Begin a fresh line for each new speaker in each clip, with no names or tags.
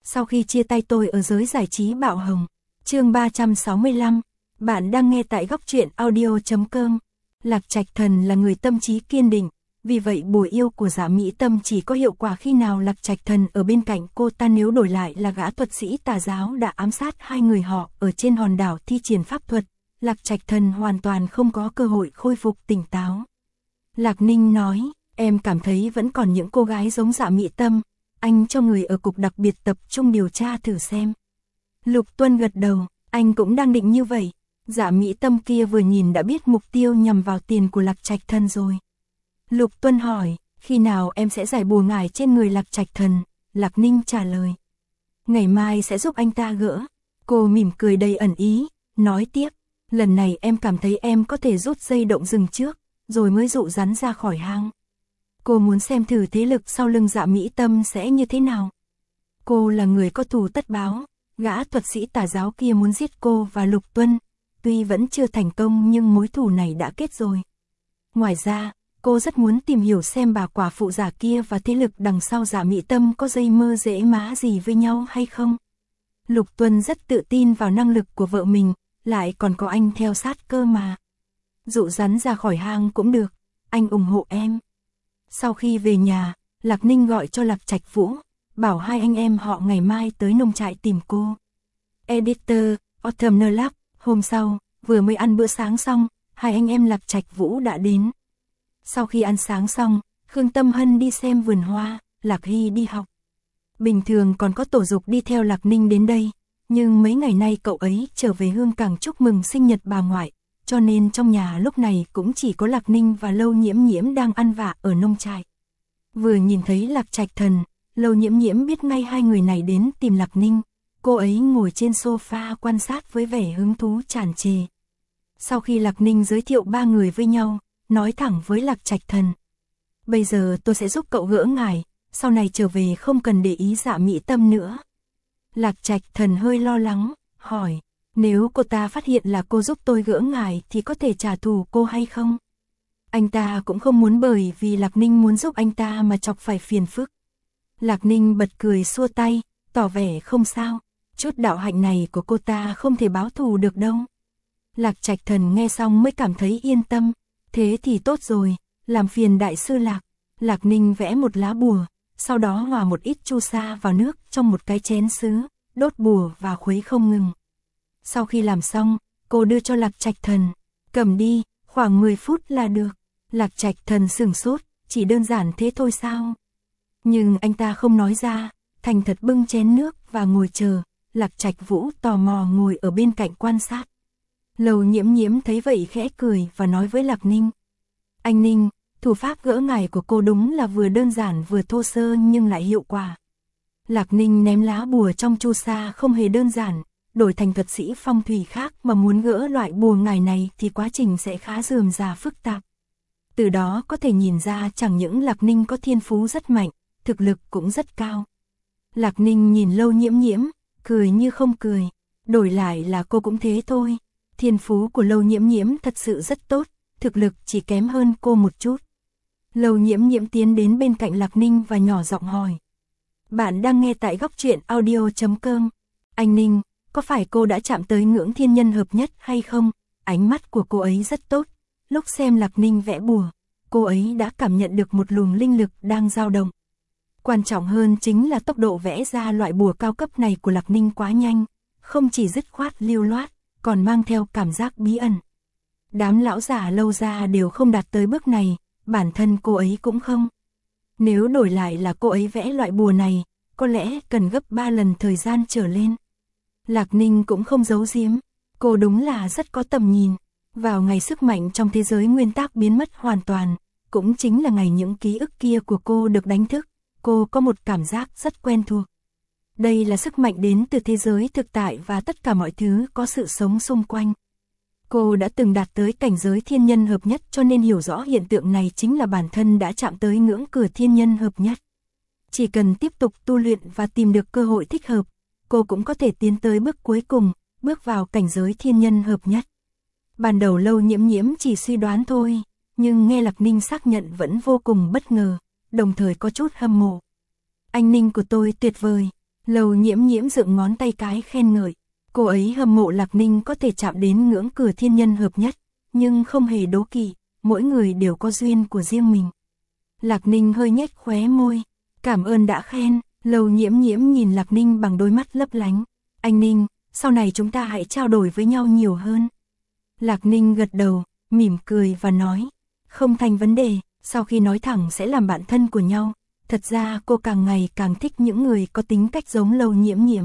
Sau khi chia tay tôi ở giới giải trí bạo hồng. Chương 365. Bạn đang nghe tại góc truyện audio.com. Lạc Trạch Thần là người tâm trí kiên định, vì vậy bùa yêu của Dạ Mỹ Tâm chỉ có hiệu quả khi nào Lạc Trạch Thần ở bên cạnh cô ta, nếu đổi lại là gã thuật sĩ tà giáo đã ám sát hai người họ ở trên hòn đảo thi triển pháp thuật, Lạc Trạch Thần hoàn toàn không có cơ hội khôi phục tỉnh táo. Lạc Ninh nói, em cảm thấy vẫn còn những cô gái giống Dạ Mỹ Tâm, anh cho người ở cục đặc biệt tập trung điều tra thử xem. Lục Tuân gật đầu, anh cũng đang định như vậy. Dạ Mỹ Tâm kia vừa nhìn đã biết mục tiêu nhằm vào tiền của Lạc Trạch Thần rồi. Lục Tuân hỏi, khi nào em sẽ giải bùa ngải trên người Lạc Trạch Thần? Lạc Ninh trả lời, ngày mai sẽ giúp anh ta gỡ. Cô mỉm cười đầy ẩn ý, nói tiếp, lần này em cảm thấy em có thể rút dây động rừng trước, rồi mới dụ rắn ra khỏi hang. Cô muốn xem thử thế lực sau lưng Dạ Mỹ Tâm sẽ như thế nào. Cô là người có thù tất báo, gã thuật sĩ tà giáo kia muốn giết cô và Lục Tuân, tuy vẫn chưa thành công nhưng mối thù này đã kết rồi. Ngoài ra, cô rất muốn tìm hiểu xem bà quả phụ giả kia và thế lực đằng sau Dạ Mỹ Tâm có dây mơ rễ má gì với nhau hay không. Lục Tuân rất tự tin vào năng lực của vợ mình, lại còn có anh theo sát cơ mà. Dụ rắn ra khỏi hang cũng được, anh ủng hộ em. Sau khi về nhà, Lạc Ninh gọi cho Lạc Trạch Vũ, bảo hai anh em họ ngày mai tới nông trại tìm cô. Editor, Autumn Lab. Hôm sau, vừa mới ăn bữa sáng xong, hai anh em Lạc Trạch Vũ đã đến. Sau khi ăn sáng xong, Khương Tâm Hân đi xem vườn hoa, Lạc Hy đi học. Bình thường còn có Tổ Dục đi theo Lạc Ninh đến đây, nhưng mấy ngày nay cậu ấy trở về Hương Cảng chúc mừng sinh nhật bà ngoại, cho nên trong nhà lúc này cũng chỉ có Lạc Ninh và Lâu Nhiễm Nhiễm đang ăn vạ ở nông trại. Vừa nhìn thấy Lạc Trạch Thần, Lâu Nhiễm Nhiễm biết ngay hai người này đến tìm Lạc Ninh. Cô ấy ngồi trên sofa quan sát với vẻ hứng thú tràn trề. Sau khi Lạc Ninh giới thiệu ba người với nhau, nói thẳng với Lạc Trạch Thần, bây giờ tôi sẽ giúp cậu gỡ ngải, sau này trở về không cần để ý Dạ Mỹ Tâm nữa. Lạc Trạch Thần hơi lo lắng, hỏi, nếu cô ta phát hiện là cô giúp tôi gỡ ngải thì có thể trả thù cô hay không? Anh ta cũng không muốn bởi vì Lạc Ninh muốn giúp anh ta mà chọc phải phiền phức. Lạc Ninh bật cười xua tay, tỏ vẻ không sao, chút đạo hạnh này của cô ta không thể báo thù được đâu. Lạc Trạch Thần nghe xong mới cảm thấy yên tâm, thế thì tốt rồi, làm phiền đại sư Lạc. Lạc Ninh vẽ một lá bùa, sau đó hòa một ít chu sa vào nước trong một cái chén sứ, đốt bùa và khuấy không ngừng. Sau khi làm xong, cô đưa cho Lạc Trạch Thần, cầm đi, khoảng 10 phút là được. Lạc Trạch Thần sửng sốt, chỉ đơn giản thế thôi sao? Nhưng anh ta không nói ra, thành thật bưng chén nước và ngồi chờ. Lạc Trạch Vũ tò mò ngồi ở bên cạnh quan sát. Lâu Nhiễm Nhiễm thấy vậy khẽ cười và nói với Lạc Ninh, anh Ninh, thủ pháp gỡ ngải của cô đúng là vừa đơn giản vừa thô sơ nhưng lại hiệu quả. Lạc Ninh ném lá bùa trong chu sa không hề đơn giản, đổi thành thuật sĩ phong thủy khác mà muốn gỡ loại bùa ngải này thì quá trình sẽ khá rườm rà phức tạp. Từ đó có thể nhìn ra chẳng những Lạc Ninh có thiên phú rất mạnh, thực lực cũng rất cao. Lạc Ninh nhìn Lâu Nhiễm Nhiễm, cười như không cười, đổi lại là cô cũng thế thôi. Thiên phú của Lâu Nhiễm Nhiễm thật sự rất tốt, thực lực chỉ kém hơn cô một chút. Lâu Nhiễm Nhiễm tiến đến bên cạnh Lạc Ninh và nhỏ giọng hỏi, bạn đang nghe tại góc truyện audio.com. Anh Ninh, có phải cô đã chạm tới ngưỡng thiên nhân hợp nhất hay không? Ánh mắt của cô ấy rất tốt, lúc xem Lạc Ninh vẽ bùa, cô ấy đã cảm nhận được một luồng linh lực đang dao động. Quan trọng hơn chính là tốc độ vẽ ra loại bùa cao cấp này của Lạc Ninh quá nhanh, không chỉ dứt khoát lưu loát, còn mang theo cảm giác bí ẩn. Đám lão giả Lâu gia đều không đạt tới bước này, bản thân cô ấy cũng không. Nếu đổi lại là cô ấy vẽ loại bùa này, có lẽ cần gấp 3 lần thời gian trở lên. Lạc Ninh cũng không giấu giếm, cô đúng là rất có tầm nhìn. Vào ngày sức mạnh trong thế giới nguyên tắc biến mất hoàn toàn, cũng chính là ngày những ký ức kia của cô được đánh thức, cô có một cảm giác rất quen thuộc. Đây là sức mạnh đến từ thế giới thực tại và tất cả mọi thứ có sự sống xung quanh. Cô đã từng đạt tới cảnh giới thiên nhân hợp nhất cho nên hiểu rõ hiện tượng này chính là bản thân đã chạm tới ngưỡng cửa thiên nhân hợp nhất. Chỉ cần tiếp tục tu luyện và tìm được cơ hội thích hợp, cô cũng có thể tiến tới bước cuối cùng, bước vào cảnh giới thiên nhân hợp nhất. Ban đầu Lâu Nhiễm Nhiễm chỉ suy đoán thôi, nhưng nghe Lạc Ninh xác nhận vẫn vô cùng bất ngờ, đồng thời có chút hâm mộ. Anh Ninh của tôi tuyệt vời. Lâu Nhiễm Nhiễm dựng ngón tay cái khen ngợi. Cô ấy hâm mộ Lạc Ninh có thể chạm đến ngưỡng cửa thiên nhân hợp nhất, nhưng không hề đố kỵ, mỗi người đều có duyên của riêng mình. Lạc Ninh hơi nhếch khóe môi. Cảm ơn đã khen. Lâu Nhiễm Nhiễm nhìn Lạc Ninh bằng đôi mắt lấp lánh. Anh Ninh, sau này chúng ta hãy trao đổi với nhau nhiều hơn. Lạc Ninh gật đầu, mỉm cười và nói. Không thành vấn đề, sau khi nói thẳng sẽ làm bạn thân của nhau. Thật ra cô càng ngày càng thích những người có tính cách giống Lâu Nhiễm Nhiễm.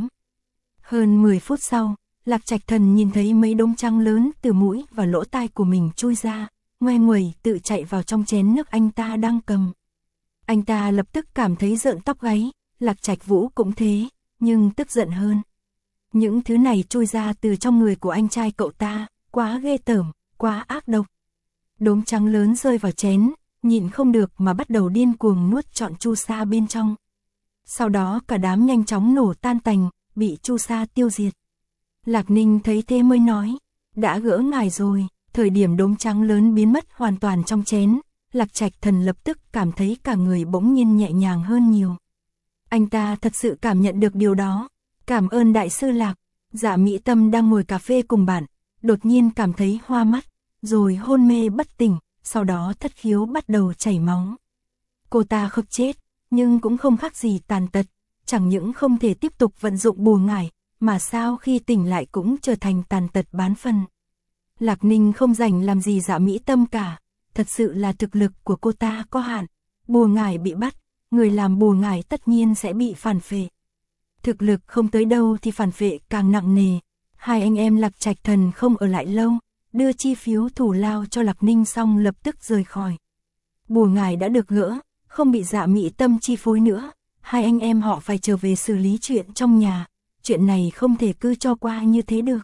Hơn 10 phút sau, Lạc Trạch Thần nhìn thấy mấy đốm trắng lớn từ mũi và lỗ tai của mình chui ra, ngoe nguẩy tự chạy vào trong chén nước anh ta đang cầm. Anh ta lập tức cảm thấy rợn tóc gáy, Lạc Trạch Vũ cũng thế, nhưng tức giận hơn. Những thứ này chui ra từ trong người của anh trai cậu ta, quá ghê tởm, quá ác độc. Đốm trắng lớn rơi vào chén, nhịn không được mà bắt đầu điên cuồng nuốt trọn chu sa bên trong. Sau đó cả đám nhanh chóng nổ tan tành, bị chu sa tiêu diệt. Lạc Ninh thấy thế mới nói, đã gỡ ngài rồi. Thời điểm đốm trắng lớn biến mất hoàn toàn trong chén, Lạc Trạch Thần lập tức cảm thấy cả người bỗng nhiên nhẹ nhàng hơn nhiều. Anh ta thật sự cảm nhận được điều đó. Cảm ơn đại sư Lạc. Dạ Mỹ Tâm đang ngồi cà phê cùng bạn, đột nhiên cảm thấy hoa mắt, rồi hôn mê bất tỉnh, sau đó thất khiếu bắt đầu chảy máu. Cô ta khóc chết, nhưng cũng không khác gì tàn tật, chẳng những không thể tiếp tục vận dụng bùa ngải, mà sau khi tỉnh lại cũng trở thành tàn tật bán phần. Lạc Ninh không rảnh làm gì Dạ Mỹ Tâm cả, thật sự là thực lực của cô ta có hạn, bùa ngải bị bắt, người làm bùa ngải tất nhiên sẽ bị phản phệ. Thực lực không tới đâu thì phản phệ càng nặng nề. Hai anh em Lạc Trạch Thần không ở lại lâu, đưa chi phiếu thủ lao cho Lạc Ninh xong lập tức rời khỏi. Bùa ngải đã được gỡ, không bị Dạ Mỹ Tâm chi phối nữa, hai anh em họ phải trở về xử lý chuyện trong nhà, chuyện này không thể cứ cho qua như thế được.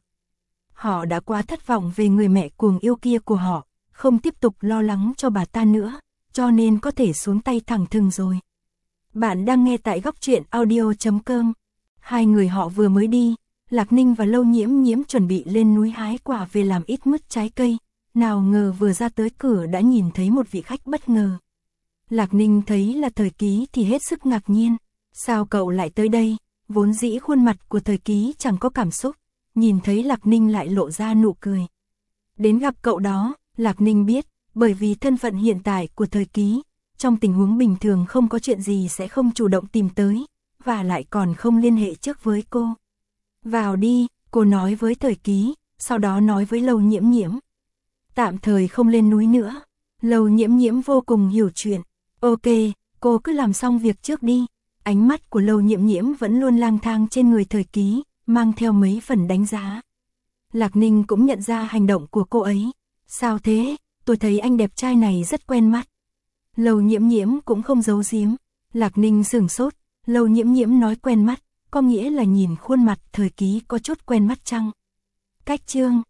Họ đã quá thất vọng về người mẹ cuồng yêu kia của họ, không tiếp tục lo lắng cho bà ta nữa, cho nên có thể xuống tay thẳng thừng rồi. Bạn đang nghe tại góc truyện audio.com. Hai người họ vừa mới đi, Lạc Ninh và Lâu Nhiễm Nhiễm chuẩn bị lên núi hái quả về làm ít mứt trái cây, nào ngờ vừa ra tới cửa đã nhìn thấy một vị khách bất ngờ. Lạc Ninh thấy là Thời Ký thì hết sức ngạc nhiên, sao cậu lại tới đây? Vốn dĩ khuôn mặt của Thời Ký chẳng có cảm xúc, nhìn thấy Lạc Ninh lại lộ ra nụ cười. Đến gặp cậu đó, Lạc Ninh biết, bởi vì thân phận hiện tại của Thời Ký, trong tình huống bình thường không có chuyện gì sẽ không chủ động tìm tới, và lại còn không liên hệ trước với cô. Vào đi, cô nói với Thời Ký, sau đó nói với Lâu Nhiễm Nhiễm. Tạm thời không lên núi nữa. Lâu Nhiễm Nhiễm vô cùng hiểu chuyện. Ok, cô cứ làm xong việc trước đi. Ánh mắt của Lâu Nhiễm Nhiễm vẫn luôn lang thang trên người Thời Ký, mang theo mấy phần đánh giá. Lạc Ninh cũng nhận ra hành động của cô ấy. Sao thế? Tôi thấy anh đẹp trai này rất quen mắt. Lâu Nhiễm Nhiễm cũng không giấu giếm. Lạc Ninh sửng sốt. Lâu Nhiễm Nhiễm nói quen mắt, có nghĩa là nhìn khuôn mặt Thời Ký có chút quen mắt chăng? Cách chương